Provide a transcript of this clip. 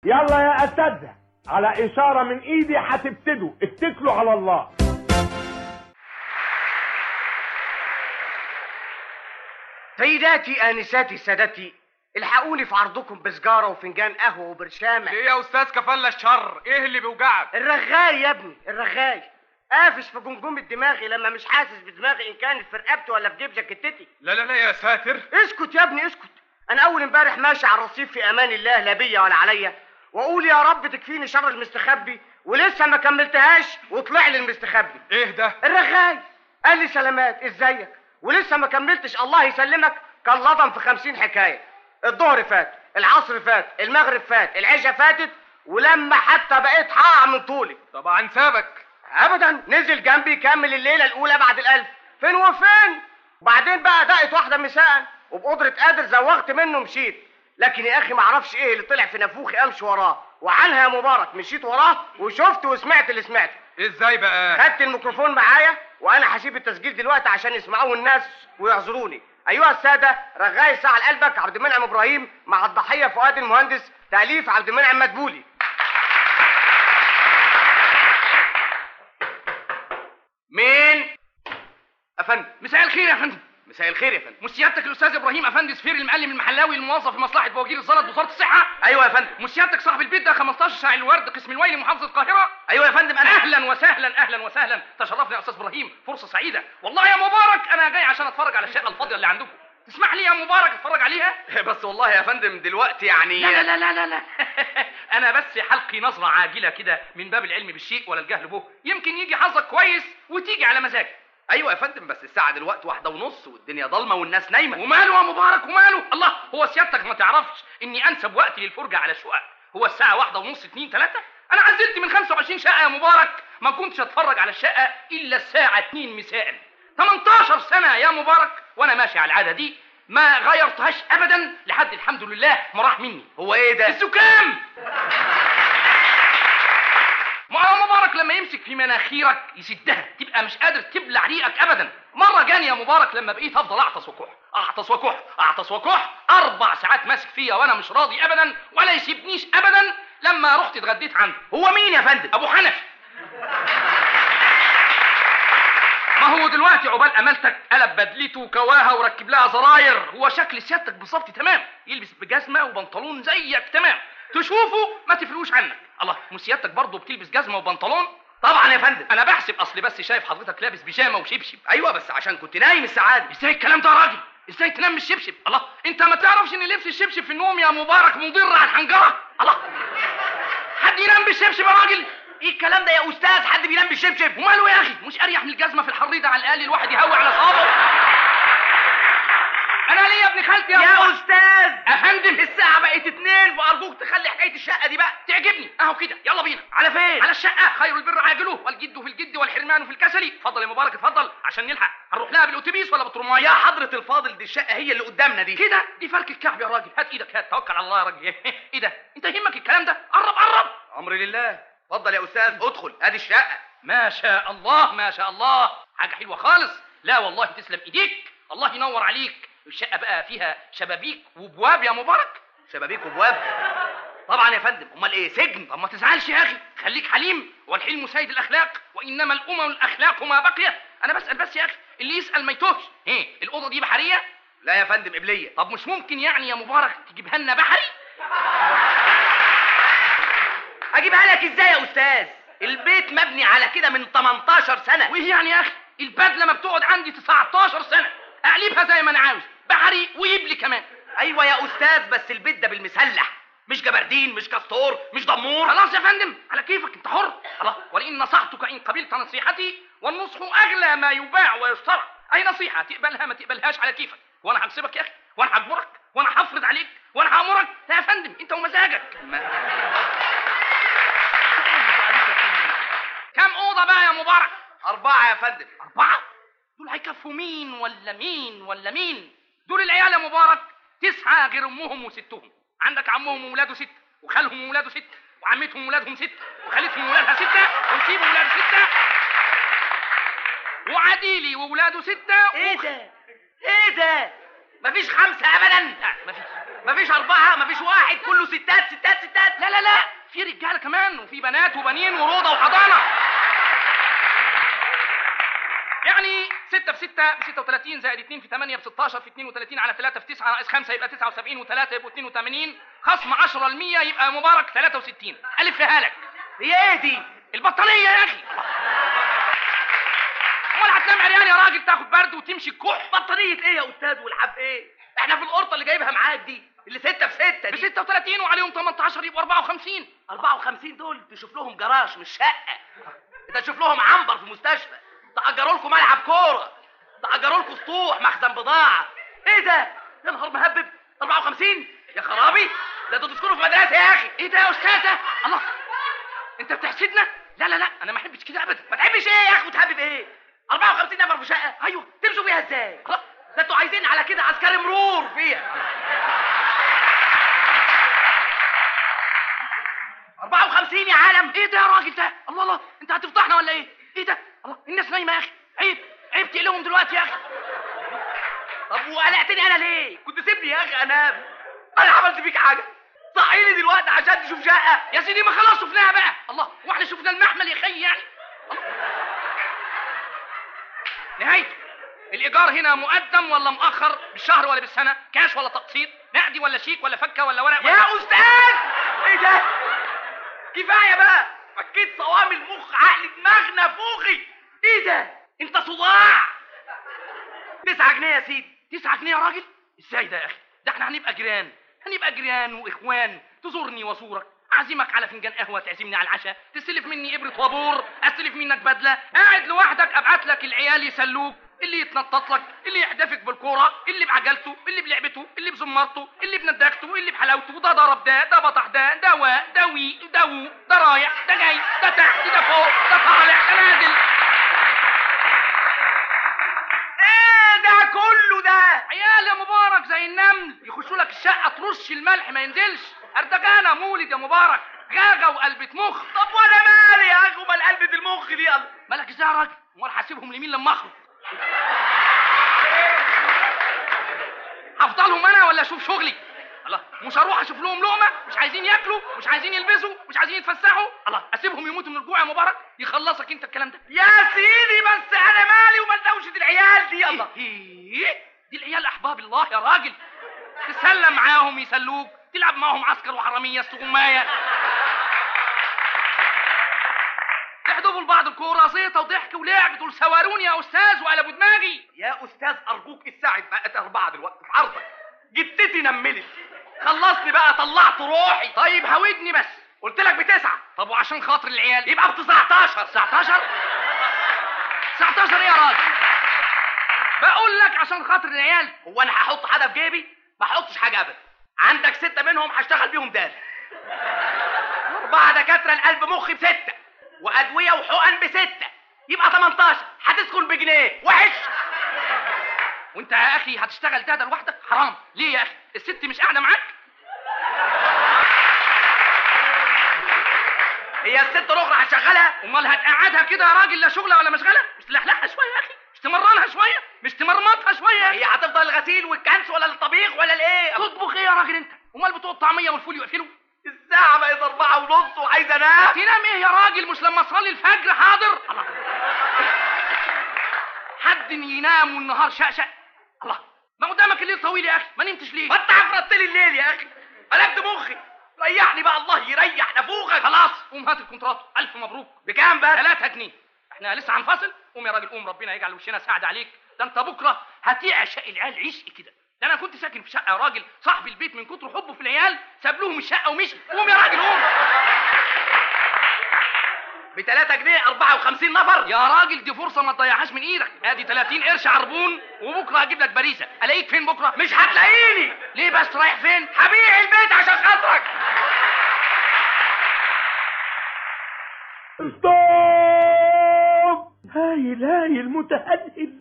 يلا يا اساتذه، على اشاره من ايدي هتبتدوا، اتكلوا على الله. سيداتي انساتي سادتي، الحقوني في عرضكم بسجاره وفنجان قهوه وبرشامه. ايه يا استاذ كفالة الشر؟ ايه اللي بيوجعك؟ الرغاي يا ابني، الرغاي قافش في جمجمة دماغي لما مش حاسس بدماغي ان كانت في رقبتي ولا في جيب جاكيتتي. لا لا لا يا ساتر. اسكت يا ابني اسكت. انا اول امبارح ماشي على الرصيف في امان الله، لا بيا ولا عليا، واقول يا رب تكفيني شر المستخبي، ولسه ما كملتهاش وطلع لي المستخبي. ايه ده؟ الرغاي قال لي سلامات ازيك، ولسه ما كملتش الله يسلمك كان لضم في 50 حكايه. الظهر فات، العصر فات، المغرب فات، العشاء فاتت، ولما حتى بقيت هقع من طولي. طبعا سابك. ابدا، نزل جنبي يكمل الليله الاولى بعد الالف، فين وفين. وبعدين بقى دقت واحده مساء، وبقدره قادر زوغت منه مشيت. لكن يا اخي ما اعرفش ايه اللي طلع في نافوخي امشي وراه، وعنها يا مبارك مشيت وراه وشفت وسمعت اللي سمعته. ازاي بقى؟ خدت الميكروفون معايا، وانا هسيب التسجيل دلوقتي عشان يسمعوه الناس ويعذروني. ايها الساده، رغاي ساعة لقلبك عبد المنعم ابراهيم مع الضحيه فؤاد المهندس، تاليف عبد المنعم مدبولي. مين؟ افندم. مساء الخير يا فندم. مساء الخير يا فندم. مش سيادتك الاستاذ ابراهيم افندي سفير المعلم المحلاوي الموظف في مصلحه بوجير الزلط بوزاره الصحه؟ ايوه يا فندم. مش سيادتك صاحب البيت ده 15 شاعر الورد قسم الويلي محافظه القاهره؟ ايوه يا فندم انا. اهلا وسهلا اهلا وسهلا، تشرفنا يا استاذ ابراهيم، فرصه سعيده والله يا مبارك. انا جاي عشان اتفرج على الشقه الفاضيه اللي عندكم، تسمح لي يا مبارك اتفرج عليها؟ بس والله يا فندم دلوقتي يعني لا لا لا لا لا انا بس حلقي نظره عاجله كده من باب العلم بالشيء ولا الجهل به، يمكن يجي حظك كويس وتيجي على مزاجك. ايوه يا فندم، بس الساعه دلوقتي 1:30 والدنيا ضلمه والناس نايمه. وماله يا مبارك وماله؟ الله، هو سيادتك ما تعرفش اني انسب وقت للفرجه على الشقق هو الساعه 1:30 2 3؟ انا عزلت من 25 شقه يا مبارك، ما كنتش اتفرج على الشقه الا الساعه 2 مساء. 18 سنه يا مبارك وانا ماشي على العاده دي، ما غيرتهاش ابدا لحد الحمد لله ما راح مني. هو ايه ده؟ الزكام. ما هو مبارك لما يمسك في مناخيرك يسدها، تبقى مش قادر تبلع ريقك ابدا. مره جاني يا مبارك لما بقيت افضل اعطس وكح اعطس وكح اعطس وكح 4 ساعات ماسك فيا وانا مش راضي ابدا ولا يسيبنيش ابدا. لما رحت اتغديت عنده. هو مين يا فندم؟ ابو حنفي. ما هو دلوقتي عقبال امالتك قلب بدلته وكواها وركب لها زراير، هو شكل سيادتك بالظبط تمام، يلبس بجزمه وبنطلون زيك تمام، تشوفه ما تفرقوش عنك. الله، مش سيادتك برضه بتلبس جزمه وبنطلون؟ طبعا يا فندم. انا بحسب اصلي بس شايف حضرتك لابس بيجامه وشبشب. ايوه بس عشان كنت نايم الساعه دي. ازاي الكلام ده يا راجل؟ ازاي تنام بالشبشب؟ الله، انت ما تعرفش ان لبس الشبشب في النوم يا مبارك مضر على الحنجره؟ الله، حد ينام بالشبشب يا راجل؟ ايه الكلام ده يا استاذ؟ حد بينام بالشبشب؟ وماله يا اخي؟ مش اريح من الجزمه في الحر ده؟ على الاقل الواحد يهوي على صابه. انا ليه يا ابن خالتي يا استاذ؟ افندم الساعه بقت 2 وارجوك تخلي حكايه الشقه دي بقى تعجبني. اهو كده، يلا بينا. على فين؟ على الشقه. خير البر عاجله والجد في الجد والحرمان في الكسل. اتفضل يا مبارك اتفضل عشان نلحق. هنروح لها بالاتوبيس ولا بالترمايه؟ يا حضره الفاضل دي الشقه هي اللي قدامنا دي كده. دي فلك الكعب يا راجل. هات ايدك، هات، توكل على الله يا راجل. ايه ده؟ انت يهمك الكلام ده؟ قرب قرب. امري لله. اتفضل يا استاذ ادخل، ادي الشقه. ما شاء الله ما شاء الله، حاجه حلوه خالص. لا والله تسلم ايديك، الله ينور عليك. الشقه بقى فيها شبابيك وبواب يا مبارك؟ شبابيك وبواب؟ طبعا يا فندم. امال ايه، سجن؟ طب ما تزعلش يا اخي، خليك حليم، والحلم سيد الاخلاق، وانما الامم الاخلاق ما بقي. انا بسال بس يا اخي، اللي يسال ما يتوهش. ايه الاوضه دي بحريه؟ لا يا فندم قبليه. طب مش ممكن يعني يا مبارك تجيبها لنا بحري؟ اجيبها لك ازاي يا استاذ؟ البيت مبني على كده من 18 سنه. وايه يعني يا اخي؟ البدله ما بتقعد عندي 19 سنه، اقلبها زي ما انا عاوز، بحري ويبلي كمان. ايوه يا استاذ، بس البيت ده بالمسلح، مش جبردين، مش كاستور، مش دمور. خلاص يا فندم، على كيفك انت حر. خلاص، ولئن نصحتك ان قبلت نصيحتي، والنصح اغلى ما يباع ويشترى. اي نصيحه تقبلها ما تقبلهاش على كيفك، وانا هكسبك يا اخي، وانا هجبرك، وانا هفرض عليك، وانا هامرك. لا يا فندم، انت ومزاجك. كم اوضه بقى يا مبارك؟ 4 يا فندم. 4؟ دول هيكفوا مين ولا مين ولا مين؟ دول العيال يا مبارك 9 غير امهم وستهم. عندك عمهم وولاده 6، وخالهم وولاده 6، وعمتهم وولادهم 6، وخالتهم وولادها 6، ونسيب وولاده 6، وعديلي وولاده 6. ايه ده؟ ايه ده؟ مفيش 5 ابدا؟ لا مفيش. مفيش 4 مفيش 1 كله ستات ستات ستات. لا لا لا، في رجاله كمان وفي بنات وبنين وروضه وحضانه. يعني 6 في 6 ب 36 زائد 2 في 8 ب 16 في 32 على 3 في 9 ناقص 5 يبقى 79 و3 يبقوا 82 خصم 10% يبقى مبارك 63. ألفها لك. هي ايه دي؟ البطانيه يا اخي. امال هتنام عريان يا راجل تاخد برد وتمشي الكح؟ بطانيه ايه يا استاذ والحب ايه؟ احنا في القرطه اللي جايبها معاك دي اللي 6 في 6 ب دي 36 وعليهم 18 يبقوا 54. 54 دول تشوف لهم جراج مش شقه. انت تشوف لهم عنبر في مستشفى، تأجروا لكم ملعب كوره، تأجروا لكم سطوح مخزن بضاعه. ايه ده؟ يا نهار مهبب 54 يا خرابي، ده انتوا تسكنوا في مدرسه يا اخي. ايه ده يا استاذه؟ الله، انت بتحسدنا؟ لا لا لا، انا ما احبش كده ابدا. ما تحبش ايه يا اخي وتحبب ايه؟ 54 نفر في شقه؟ ايوه. تمشوا فيها ازاي؟ ده انتوا عايزين على كده عسكري مرور فيها. 54 يا عالم. ايه ده يا راجل ده؟ الله الله، انت هتفضحنا ولا ايه؟ ايه ده؟ الله، الناس نايمه يا اخي. عيب عيب تقلهم دلوقتي يا اخي. طب وقلقتني انا ليه؟ كنت سيبني يا اخي انام. انا عملت فيك حاجه؟ صحيني دلوقتي عشان تشوف شقه. يا سيدي ما خلاص شفناها بقى. الله، واحنا شفنا المحمل يا خي يعني. الله. نهايته الايجار هنا مقدم ولا مؤخر؟ بالشهر ولا بالسنه؟ كاش ولا تقسيط؟ نقدي ولا شيك ولا فكه ولا ورق ولا... يا استاذ ايه ده؟ كفايه بقى، فكيت صوامي المخ عقل دماغ نافوخي. ايه ده؟ انت صداع. 9 جنيه يا سيدي. 9 جنيه يا راجل؟ ازاي ده يا اخي؟ ده احنا هنبقى جيران، هنبقى جيران واخوان، تزورني وازورك، اعزمك على فنجان قهوه، تعزمني على العشاء، تستلف مني ابره وابور، استلف منك بدله، قاعد لوحدك ابعت لك العيال يسلوك، اللي يتنطط لك، اللي يحدفك بالكوره، اللي بعجلته، اللي بلعبته، اللي بزمارته، اللي بنداكته، اللي بحلاوته، ده ضرب ده بطح ده واء ده وي ده وو، ده رايح ده جاي، ده تحت ده فوق، ده طالع ده نازل. ايه ده كله ده؟ عيال يا مبارك زي النمل يخشوا لك الشقه ترش الملح ما ينزلش. اردجانه مولد يا مبارك، غاغه وقلبة مخ. طب وانا مالي يا اخي ومال قلبة المخ دي؟ يلا مالك ازاي يا راجل؟ امال هسيبهم لمين لما اخرج؟ هفضلهم انا ولا اشوف شغلي؟ الله، مش هروح اشوف لهم لقمه؟ مش عايزين ياكلوا، مش عايزين يلبسوا، مش عايزين يتفسحوا؟ الله، اسيبهم يموتوا من الجوع يا مبارك؟ يخلصك انت الكلام ده يا سيدي. بس انا مالي ومال دوشه العيال دي؟ يلا دي العيال احباب الله يا راجل، تسلم معاهم يسلوك، تلعب معاهم عسكر وحراميه استغمايه، تحدفوا لبعض الكوره زيطه وضحك ولعب، دول سواروني يا استاذ وقلبوا دماغي. يا استاذ ارجوك الساعه بقت 4 دلوقتي في عرضك، جتتي نملت، خلصني بقى طلعت روحي. طيب هودني بس، قلت لك ب9. طب وعشان خاطر العيال يبقى ب19. 19 ايه يا راجل؟ بقول لك عشان خاطر العيال. هو انا هحط حاجه في جيبي؟ ما احطش حاجه ابدا. عندك 6 منهم هشتغل بيهم دال، 4 دكاتره القلب مخي ب6، وادويه وحقن ب6، يبقى 18. هتسكن بجنيه وحش. وانت يا اخي هتشتغل ده لوحدك؟ حرام. ليه يا اخي؟ الست مش قاعده معاك؟ هي الست الاخرى هتشغلها؟ امال هتقعدها كده يا راجل لا شغله ولا مشغله؟ مش تلحلحها شويه يا اخي؟ مش تمرنها شويه؟ مش تمرمطها شويه؟ هي هتفضل الغسيل والكنس ولا الطبيخ ولا الايه؟ تطبخ ايه يا راجل انت؟ امال بتوع الطعميه والفول يقفلوا؟ الساعه بقت 4:30 وعايز انام. تنام ايه يا راجل؟ مش لما اصلي الفجر؟ حاضر. الله، حد ينام والنهار شقشق؟ الله، ما قدامك الليل طويل يا اخي، ما نمتش ليه؟ ما انت عفرت لي الليل يا اخي، قلبت مخي. ريحني بقى الله يريح نافوخك. خلاص قوم هات الكونترات. الف مبروك. بكام بس؟ 3 جنيه. احنا لسه هنفصل. قوم يا راجل قوم، ربنا يجعل وشنا سعد عليك. ده انت بكره هتعشق العيال عشق كده. ده انا كنت ساكن في شقه يا راجل، صاحب البيت من كتر حبه في العيال ساب لهم الشقه ومشي. قوم يا راجل قوم. ب3 جنيه 54 نفر يا راجل، دي فرصه ما تضيعهاش من ايدك. ادي 30 قرش عربون، وبكره هجيب لك باريزه. الاقيك فين بكره؟ مش هتلاقيني. ليه بس؟ رايح فين؟ هبيع البيت عشان خاطرك. ستوب. هايل متهدد.